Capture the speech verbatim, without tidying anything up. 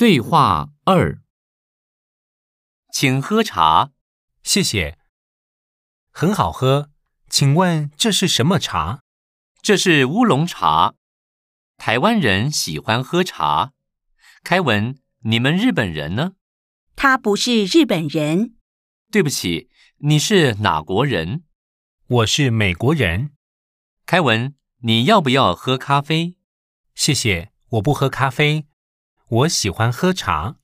对话二，请喝茶。 谢谢。很好喝，请问这是什么茶？ 这是乌龙茶。台湾人喜欢喝茶。凯文，你们日本人呢？ 他不是日本人。 对不起，你是哪国人？ 我是美国人。 凯文，你要不要喝咖啡？ 谢谢，我不喝咖啡，我喜欢喝茶。